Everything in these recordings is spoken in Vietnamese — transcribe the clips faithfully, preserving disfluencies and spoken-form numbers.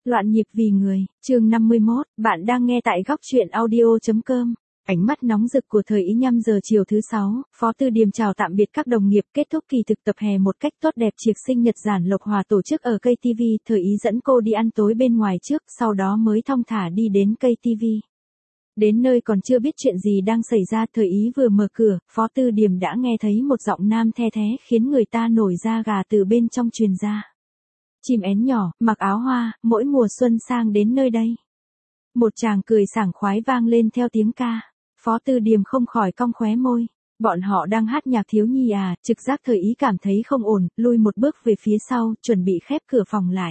Loạn nhịp vì người, chương năm mươi mốt, bạn đang nghe tại góc truyện audio chấm com. Ánh mắt nóng rực của thời ý năm giờ chiều thứ sáu, Phó Tư Điềm chào tạm biệt các đồng nghiệp, kết thúc kỳ thực tập hè một cách tốt đẹp. Tiệc sinh nhật Giản Lộc Hòa tổ chức ở ca tê vê, thời ý dẫn cô đi ăn tối bên ngoài trước, sau đó mới thong thả đi đến ca tê vê. Đến nơi còn chưa biết chuyện gì đang xảy ra, thời ý vừa mở cửa, Phó Tư Điềm đã nghe thấy một giọng nam the thé khiến người ta nổi da gà từ bên trong truyền ra. Chim én nhỏ, mặc áo hoa, mỗi mùa xuân sang đến nơi đây. Một tràng cười sảng khoái vang lên theo tiếng ca. Phó Tư Điềm không khỏi cong khóe môi. Bọn họ đang hát nhạc thiếu nhi à? Trực giác thời ý cảm thấy không ổn, lui một bước về phía sau, chuẩn bị khép cửa phòng lại.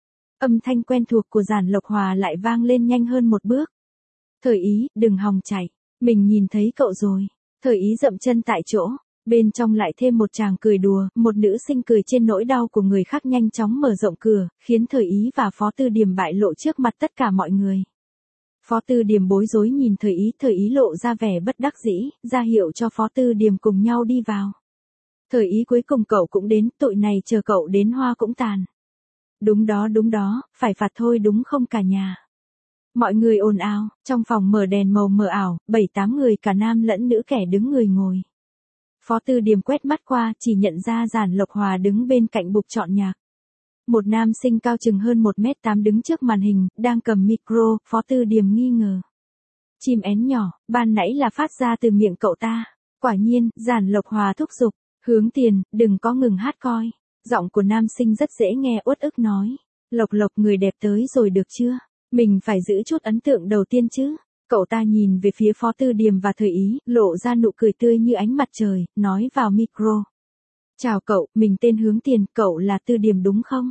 Âm thanh quen thuộc của Giản Lộc Hòa lại vang lên nhanh hơn một bước. Thời ý, đừng hòng chạy, mình nhìn thấy cậu rồi. Thời ý dậm chân tại chỗ. Bên trong lại thêm một tràng cười đùa, một nữ sinh cười trên nỗi đau của người khác nhanh chóng mở rộng cửa, khiến thời ý và Phó Tư Điềm bại lộ trước mặt tất cả mọi người. Phó Tư Điềm bối rối nhìn thời ý, thời ý lộ ra vẻ bất đắc dĩ, ra hiệu cho Phó Tư Điềm cùng nhau đi vào. Thời ý cuối cùng cậu cũng đến, tội này chờ cậu đến hoa cũng tàn. Đúng đó đúng đó, phải phạt thôi đúng không cả nhà. Mọi người ồn ào, trong phòng mở đèn màu mờ ảo, bảy tám người cả nam lẫn nữ kẻ đứng người ngồi. Phó Tư Điềm quét mắt qua, chỉ nhận ra Giản Lộc Hòa đứng bên cạnh bục chọn nhạc. Một nam sinh cao chừng hơn một mét tám đứng trước màn hình, đang cầm micro, Phó Tư Điềm nghi ngờ. Chim én nhỏ, ban nãy là phát ra từ miệng cậu ta. Quả nhiên, Giản Lộc Hòa thúc giục, hướng tiền, đừng có ngừng hát coi. Giọng của nam sinh rất dễ nghe, uất ức nói. Lộc Lộc người đẹp tới rồi được chưa? Mình phải giữ chút ấn tượng đầu tiên chứ. Cậu ta nhìn về phía Phó Tư Điềm và thời ý, lộ ra nụ cười tươi như ánh mặt trời, nói vào micro. Chào cậu, mình tên Hướng Tiền, cậu là Tư Điềm đúng không?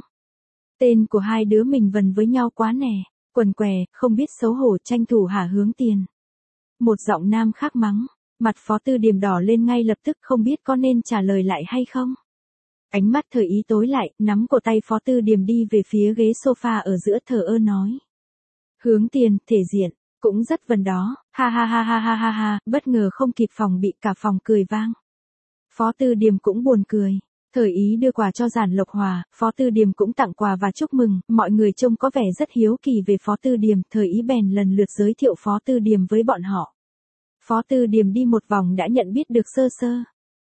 Tên của hai đứa mình vần với nhau quá nè, quần què, không biết xấu hổ tranh thủ hả Hướng Tiền. Một giọng nam khác mắng, mặt Phó Tư Điềm đỏ lên ngay lập tức không biết có nên trả lời lại hay không. Ánh mắt thời ý tối lại, nắm cổ tay Phó Tư Điềm đi về phía ghế sofa ở giữa thờ ơ nói. Hướng Tiền, thể diện. Cũng rất vần đó, ha ha ha ha ha ha ha, bất ngờ không kịp phòng bị cả phòng cười vang. Phó Tư Điềm cũng buồn cười, thời ý đưa quà cho Giản Lộc Hòa, Phó Tư Điềm cũng tặng quà và chúc mừng, mọi người trông có vẻ rất hiếu kỳ về Phó Tư Điềm, thời ý bèn lần lượt giới thiệu Phó Tư Điềm với bọn họ. Phó Tư Điềm đi một vòng đã nhận biết được sơ sơ.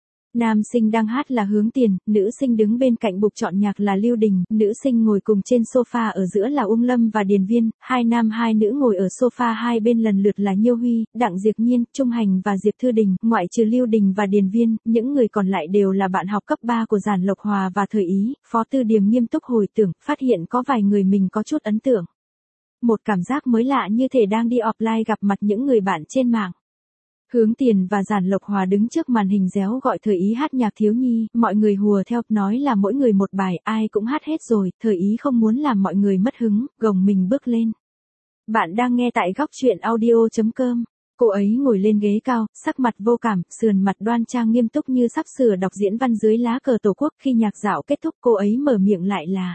Nam sinh đang hát là Hướng Tiền, nữ sinh đứng bên cạnh bục chọn nhạc là Lưu Đình, nữ sinh ngồi cùng trên sofa ở giữa là Uông Lâm và Điền Viên, hai nam hai nữ ngồi ở sofa hai bên lần lượt là Nhiêu Huy, Đặng Diệp Nhiên, Trung Hành và Diệp Thư Đình, ngoại trừ Lưu Đình và Điền Viên, những người còn lại đều là bạn học cấp ba của Giản Lộc Hòa và thời ý. Phó Tư Điềm nghiêm túc hồi tưởng, phát hiện có vài người mình có chút ấn tượng. Một cảm giác mới lạ như thể đang đi offline gặp mặt những người bạn trên mạng. Hướng Tiền và Giản Lộc Hòa đứng trước màn hình réo gọi thời ý hát nhạc thiếu nhi, mọi người hùa theo, nói là mỗi người một bài, ai cũng hát hết rồi, thời ý không muốn làm mọi người mất hứng, gồng mình bước lên. Bạn đang nghe tại góc truyện audio chấm com. Cô ấy ngồi lên ghế cao, sắc mặt vô cảm, sườn mặt đoan trang nghiêm túc như sắp sửa đọc diễn văn dưới lá cờ tổ quốc. Khi nhạc dạo kết thúc cô ấy mở miệng lại là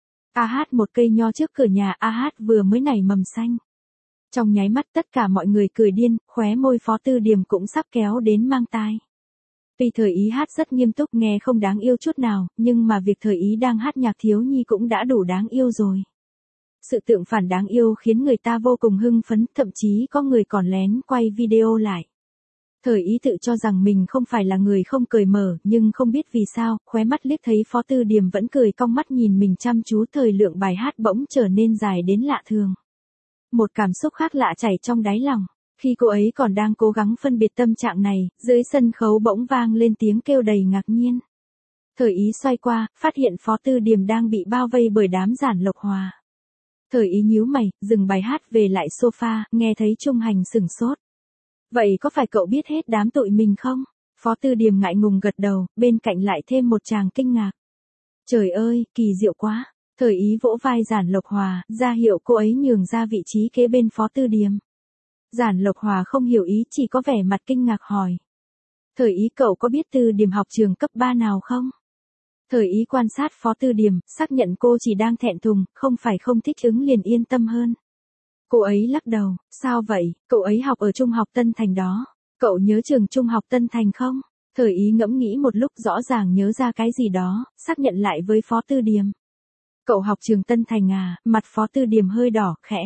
a hát một cây nho trước cửa nhà, a hát vừa mới nảy mầm xanh. Trong nháy mắt tất cả mọi người cười điên, khóe môi Phó Tư Điềm cũng sắp kéo đến mang tai. Tuy thời ý hát rất nghiêm túc nghe không đáng yêu chút nào, nhưng mà việc thời ý đang hát nhạc thiếu nhi cũng đã đủ đáng yêu rồi. Sự tượng phản đáng yêu khiến người ta vô cùng hưng phấn, thậm chí có người còn lén quay video lại. Thời ý tự cho rằng mình không phải là người không cười mở, nhưng không biết vì sao, khóe mắt liếc thấy Phó Tư Điềm vẫn cười cong mắt nhìn mình chăm chú, thời lượng bài hát bỗng trở nên dài đến lạ thường. Một cảm xúc khác lạ chảy trong đáy lòng. Khi cô ấy còn đang cố gắng phân biệt tâm trạng này, dưới sân khấu bỗng vang lên tiếng kêu đầy ngạc nhiên. Thời ý xoay qua, phát hiện Phó Tư Điềm đang bị bao vây bởi đám Giản Lộc Hòa. Thời ý nhíu mày, dừng bài hát về lại sofa, nghe thấy Trung Hành sửng sốt. Vậy có phải cậu biết hết đám tụi mình không? Phó Tư Điềm ngại ngùng gật đầu, bên cạnh lại thêm một tràng kinh ngạc. Trời ơi, kỳ diệu quá. Thời ý vỗ vai Giản Lộc Hòa, ra hiệu cô ấy nhường ra vị trí kế bên Phó Tư Điềm. Giản Lộc Hòa không hiểu ý, chỉ có vẻ mặt kinh ngạc hỏi. Thời ý cậu có biết Tư Điềm học trường cấp ba nào không? Thời ý quan sát Phó Tư Điềm, xác nhận cô chỉ đang thẹn thùng, không phải không thích ứng liền yên tâm hơn. Cô ấy lắc đầu, sao vậy, cậu ấy học ở Trung học Tân Thành đó. Cậu nhớ trường Trung học Tân Thành không? Thời ý ngẫm nghĩ một lúc rõ ràng nhớ ra cái gì đó, xác nhận lại với Phó Tư Điềm. Cậu học trường Tân Thành à? Mặt Phó Tư Điềm hơi đỏ, khẽ.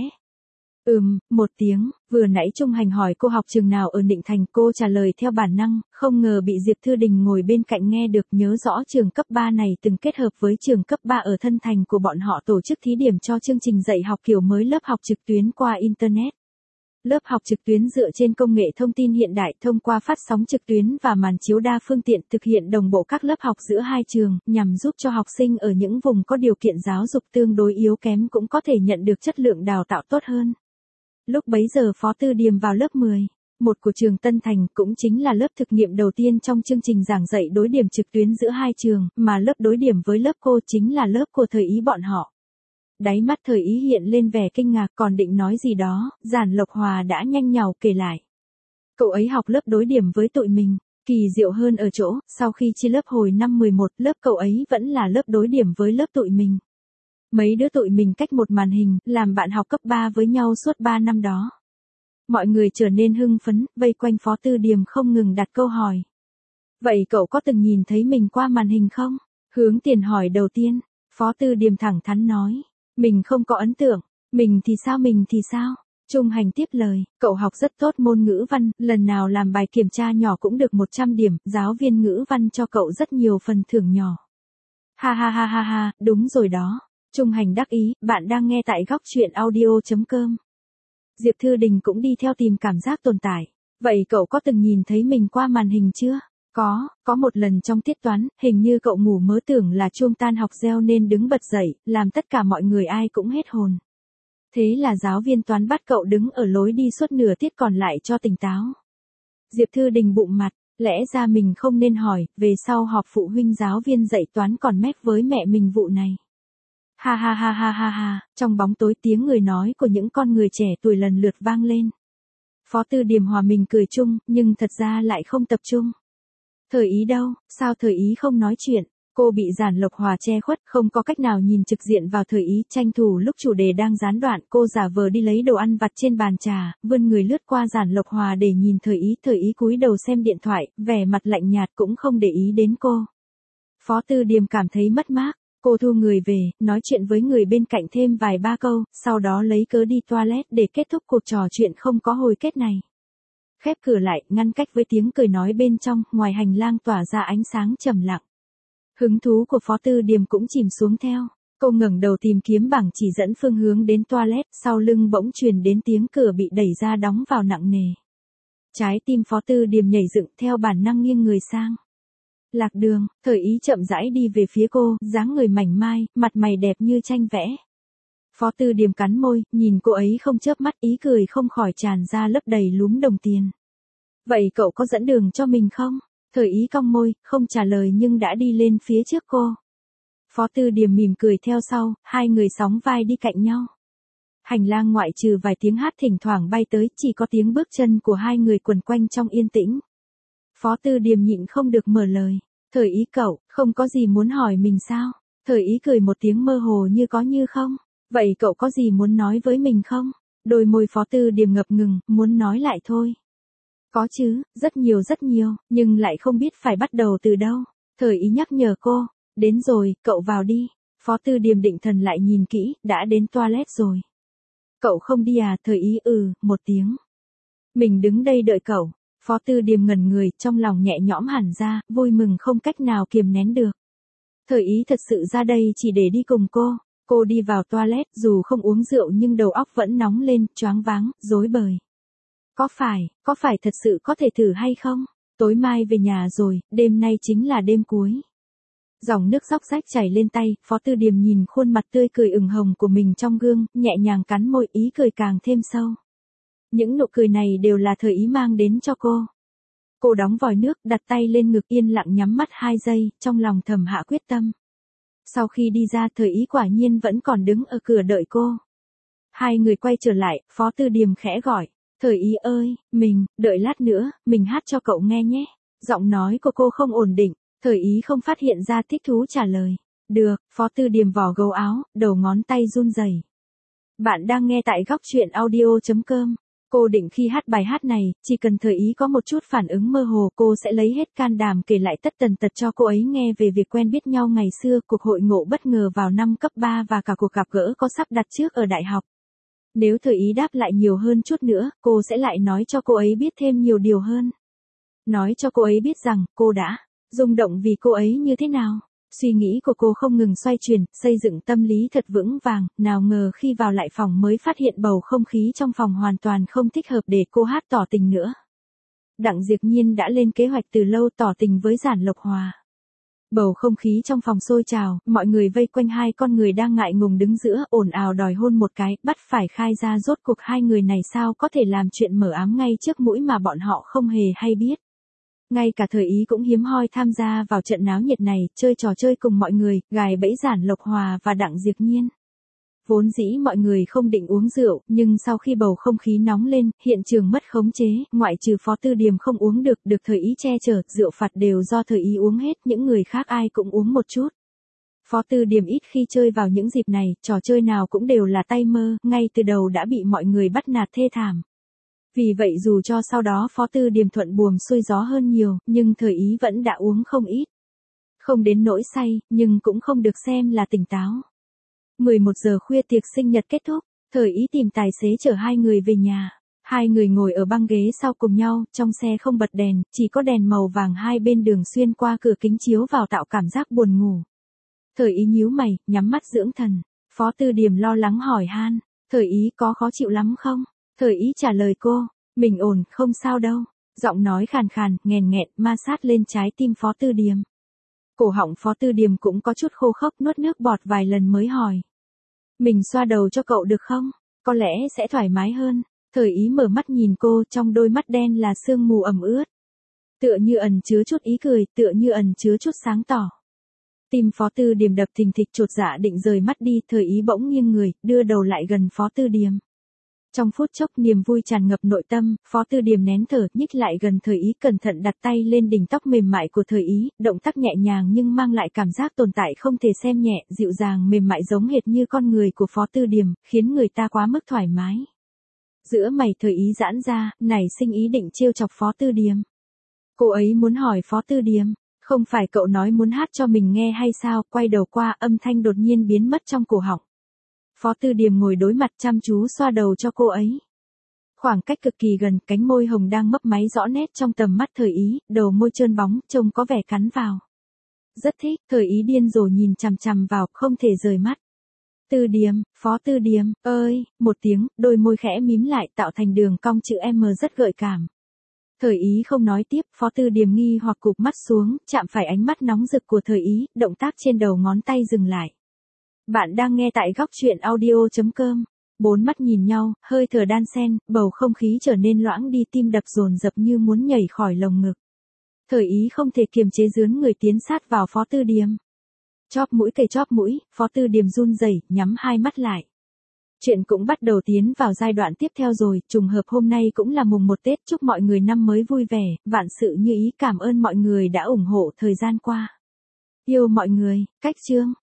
Ừm, một tiếng, vừa nãy Trung Hành hỏi cô học trường nào ở Định Thành, cô trả lời theo bản năng, không ngờ bị Diệp Thư Đình ngồi bên cạnh nghe được, nhớ rõ trường cấp ba này từng kết hợp với trường cấp ba ở Thân Thành của bọn họ tổ chức thí điểm cho chương trình dạy học kiểu mới lớp học trực tuyến qua Internet. Lớp học trực tuyến dựa trên công nghệ thông tin hiện đại thông qua phát sóng trực tuyến và màn chiếu đa phương tiện thực hiện đồng bộ các lớp học giữa hai trường, nhằm giúp cho học sinh ở những vùng có điều kiện giáo dục tương đối yếu kém cũng có thể nhận được chất lượng đào tạo tốt hơn. Lúc bấy giờ Phó Tư Điềm vào lớp mười một của trường Tân Thành, cũng chính là lớp thực nghiệm đầu tiên trong chương trình giảng dạy đối điểm trực tuyến giữa hai trường, mà lớp đối điểm với lớp cô chính là lớp của Thời Ý bọn họ. Đáy mắt Thời Ý hiện lên vẻ kinh ngạc, còn định nói gì đó, Giản Lộc Hòa đã nhanh nhảu kể lại. Cậu ấy học lớp đối điểm với tụi mình, kỳ diệu hơn ở chỗ, sau khi chia lớp hồi năm mười một, lớp cậu ấy vẫn là lớp đối điểm với lớp tụi mình. Mấy đứa tụi mình cách một màn hình, làm bạn học cấp ba với nhau suốt ba năm đó. Mọi người trở nên hưng phấn, vây quanh Phó Tư Điềm không ngừng đặt câu hỏi. Vậy cậu có từng nhìn thấy mình qua màn hình không? Hướng Tiền hỏi đầu tiên. Phó Tư Điềm thẳng thắn nói. Mình không có ấn tượng. Mình thì sao mình thì sao? Trung Hành tiếp lời. Cậu học rất tốt môn ngữ văn, lần nào làm bài kiểm tra nhỏ cũng được một trăm điểm, giáo viên ngữ văn cho cậu rất nhiều phần thưởng nhỏ. Ha ha ha ha ha, đúng rồi đó. Trung Hành đắc ý, bạn đang nghe tại góc truyện audio chấm com. Diệp Thư Đình cũng đi theo tìm cảm giác tồn tại. Vậy cậu có từng nhìn thấy mình qua màn hình chưa? Có, có một lần trong tiết toán, hình như cậu ngủ mơ tưởng là chuông tan học reo nên đứng bật dậy, làm tất cả mọi người ai cũng hết hồn. Thế là giáo viên toán bắt cậu đứng ở lối đi suốt nửa tiết còn lại cho tỉnh táo. Diệp Thư Đình bụng mặt, lẽ ra mình không nên hỏi, về sau họp phụ huynh giáo viên dạy toán còn mép với mẹ mình vụ này. Ha ha ha ha ha ha, trong bóng tối tiếng người nói của những con người trẻ tuổi lần lượt vang lên. Phó Tư Điềm hòa mình cười chung, nhưng thật ra lại không tập trung. Thời Ý đâu, sao Thời Ý không nói chuyện? Cô bị Giản Lộc Hòa che khuất, không có cách nào nhìn trực diện vào Thời Ý, tranh thủ lúc chủ đề đang gián đoạn, cô giả vờ đi lấy đồ ăn vặt trên bàn trà, vươn người lướt qua Giản Lộc Hòa để nhìn Thời Ý, Thời Ý cúi đầu xem điện thoại, vẻ mặt lạnh nhạt cũng không để ý đến cô. Phó Tư Điềm cảm thấy mất mát. Cô thu người về, nói chuyện với người bên cạnh thêm vài ba câu, sau đó lấy cớ đi toilet để kết thúc cuộc trò chuyện không có hồi kết này. Khép cửa lại, ngăn cách với tiếng cười nói bên trong, ngoài hành lang tỏa ra ánh sáng trầm lặng. Hứng thú của Phó Tư Điềm cũng chìm xuống theo. Cô ngẩng đầu tìm kiếm bảng chỉ dẫn phương hướng đến toilet, sau lưng bỗng truyền đến tiếng cửa bị đẩy ra đóng vào nặng nề. Trái tim Phó Tư Điềm nhảy dựng theo bản năng nghiêng người sang. Lạc Đường, Thời Ý chậm rãi đi về phía cô, dáng người mảnh mai, mặt mày đẹp như tranh vẽ. Phó Tư Điềm cắn môi, nhìn cô ấy không chớp mắt, ý cười không khỏi tràn ra lấp đầy lúm đồng tiền. Vậy cậu có dẫn đường cho mình không? Thời Ý cong môi, không trả lời nhưng đã đi lên phía trước cô. Phó Tư Điềm mỉm cười theo sau, hai người sóng vai đi cạnh nhau. Hành lang ngoại trừ vài tiếng hát thỉnh thoảng bay tới, chỉ có tiếng bước chân của hai người quần quanh trong yên tĩnh. Phó Tư Điềm nhịn không được mở lời. Thời Ý cậu, không có gì muốn hỏi mình sao? Thời Ý cười một tiếng mơ hồ như có như không. Vậy cậu có gì muốn nói với mình không? Đôi môi Phó Tư Điềm ngập ngừng, muốn nói lại thôi. Có chứ, rất nhiều rất nhiều, nhưng lại không biết phải bắt đầu từ đâu. Thời Ý nhắc nhở cô. Đến rồi, cậu vào đi. Phó Tư Điềm định thần lại nhìn kỹ, đã đến toilet rồi. Cậu không đi à? Thời Ý ừ, một tiếng. Mình đứng đây đợi cậu. Phó Tư Điềm ngẩn người, trong lòng nhẹ nhõm hẳn ra, vui mừng không cách nào kiềm nén được. Thời Ý thật sự ra đây chỉ để đi cùng cô. Cô đi vào toilet, dù không uống rượu nhưng đầu óc vẫn nóng lên, choáng váng, rối bời. Có phải, có phải thật sự có thể thử hay không? Tối mai về nhà rồi, đêm nay chính là đêm cuối. Dòng nước róc rách chảy lên tay, Phó Tư Điềm nhìn khuôn mặt tươi cười ửng hồng của mình trong gương, nhẹ nhàng cắn môi, ý cười càng thêm sâu. Những nụ cười này đều là Thời Ý mang đến cho cô. Cô đóng vòi nước, đặt tay lên ngực yên lặng nhắm mắt hai giây, trong lòng thầm hạ quyết tâm. Sau khi đi ra Thời Ý quả nhiên vẫn còn đứng ở cửa đợi cô. Hai người quay trở lại, Phó Tư Điềm khẽ gọi. Thời Ý ơi, mình, đợi lát nữa, mình hát cho cậu nghe nhé. Giọng nói của cô không ổn định, Thời Ý không phát hiện ra thích thú trả lời. Được, Phó Tư Điềm vò gấu áo, đầu ngón tay run rẩy. Bạn đang nghe tại góc truyện audio chấm com. Cô định khi hát bài hát này, chỉ cần Thời Ý có một chút phản ứng mơ hồ cô sẽ lấy hết can đảm kể lại tất tần tật cho cô ấy nghe về việc quen biết nhau ngày xưa, cuộc hội ngộ bất ngờ vào năm cấp ba và cả cuộc gặp gỡ có sắp đặt trước ở đại học. Nếu Thời Ý đáp lại nhiều hơn chút nữa, cô sẽ lại nói cho cô ấy biết thêm nhiều điều hơn. Nói cho cô ấy biết rằng, cô đã rung động vì cô ấy như thế nào. Suy nghĩ của cô không ngừng xoay chuyển, xây dựng tâm lý thật vững vàng, nào ngờ khi vào lại phòng mới phát hiện bầu không khí trong phòng hoàn toàn không thích hợp để cô hát tỏ tình nữa. Đặng Diệp Nhiên đã lên kế hoạch từ lâu tỏ tình với Giản Lộc Hòa. Bầu không khí trong phòng sôi trào, mọi người vây quanh hai con người đang ngại ngùng đứng giữa, ồn ào đòi hôn một cái, bắt phải khai ra rốt cuộc hai người này sao có thể làm chuyện mở ám ngay trước mũi mà bọn họ không hề hay biết. Ngay cả Thời Ý cũng hiếm hoi tham gia vào trận náo nhiệt này, chơi trò chơi cùng mọi người, gài bẫy Giản Lộc Hòa và Đặng Diệp Nhiên. Vốn dĩ mọi người không định uống rượu, nhưng sau khi bầu không khí nóng lên, hiện trường mất khống chế, ngoại trừ Phó Tư Điềm không uống được, được Thời Ý che chở, rượu phạt đều do Thời Ý uống hết, những người khác ai cũng uống một chút. Phó Tư Điềm ít khi chơi vào những dịp này, trò chơi nào cũng đều là tay mơ, ngay từ đầu đã bị mọi người bắt nạt thê thảm. Vì vậy dù cho sau đó Phó Tư Điềm thuận buồm xuôi gió hơn nhiều, nhưng Thời Ý vẫn đã uống không ít. Không đến nỗi say, nhưng cũng không được xem là tỉnh táo. mười một giờ khuya tiệc sinh nhật kết thúc, Thời Ý tìm tài xế chở hai người về nhà. Hai người ngồi ở băng ghế sau cùng nhau, trong xe không bật đèn, chỉ có đèn màu vàng hai bên đường xuyên qua cửa kính chiếu vào tạo cảm giác buồn ngủ. Thời Ý nhíu mày, nhắm mắt dưỡng thần. Phó Tư Điềm lo lắng hỏi han, Thời Ý có khó chịu lắm không? Thời Ý trả lời cô, mình ổn, không sao đâu. Giọng nói khàn khàn, nghèn nghẹn, ma sát lên trái tim Phó Tư Điềm. Cổ họng Phó Tư Điềm cũng có chút khô khốc, nuốt nước bọt vài lần mới hỏi. Mình xoa đầu cho cậu được không? Có lẽ sẽ thoải mái hơn. Thời Ý mở mắt nhìn cô, trong đôi mắt đen là sương mù ẩm ướt. Tựa như ẩn chứa chút ý cười, tựa như ẩn chứa chút sáng tỏ. Tim Phó Tư Điềm đập thình thịch, chột dạ định rời mắt đi, Thời Ý bỗng nghiêng người, đưa đầu lại gần Phó Tư Điềm. Trong phút chốc niềm vui tràn ngập nội tâm, Phó Tư Điềm nén thở, nhích lại gần Thời Ý, cẩn thận đặt tay lên đỉnh tóc mềm mại của Thời Ý, động tác nhẹ nhàng nhưng mang lại cảm giác tồn tại không thể xem nhẹ, dịu dàng mềm mại giống hệt như con người của Phó Tư Điềm, khiến người ta quá mức thoải mái. Giữa mày Thời Ý giãn ra, nảy sinh ý định trêu chọc Phó Tư Điềm. Cô ấy muốn hỏi Phó Tư Điềm, không phải cậu nói muốn hát cho mình nghe hay sao? Quay đầu qua, âm thanh đột nhiên biến mất trong cổ họng. Phó Tư Điềm ngồi đối mặt chăm chú xoa đầu cho cô ấy. Khoảng cách cực kỳ gần, cánh môi hồng đang mấp máy rõ nét trong tầm mắt Thời Ý, đầu môi trơn bóng, trông có vẻ cắn vào. Rất thích, Thời Ý điên rồ nhìn chằm chằm vào, không thể rời mắt. Tư Điềm, Phó Tư Điềm, ơi, một tiếng, đôi môi khẽ mím lại tạo thành đường cong chữ M rất gợi cảm. Thời Ý không nói tiếp, Phó Tư Điềm nghi hoặc cụp mắt xuống, chạm phải ánh mắt nóng rực của Thời Ý, động tác trên đầu ngón tay dừng lại. Bạn đang nghe tại góc truyện audio chấm com. Bốn mắt nhìn nhau, hơi thở đan xen, bầu không khí trở nên loãng đi, tim đập dồn dập như muốn nhảy khỏi lồng ngực. Thời Ý không thể kiềm chế dướn người tiến sát vào Phó Tư Điềm. Chóp mũi kề chóp mũi, Phó Tư Điềm run rẩy, nhắm hai mắt lại. Chuyện cũng bắt đầu tiến vào giai đoạn tiếp theo rồi, trùng hợp hôm nay cũng là mùng một Tết, chúc mọi người năm mới vui vẻ, vạn sự như ý, cảm ơn mọi người đã ủng hộ thời gian qua. Yêu mọi người, cách chương.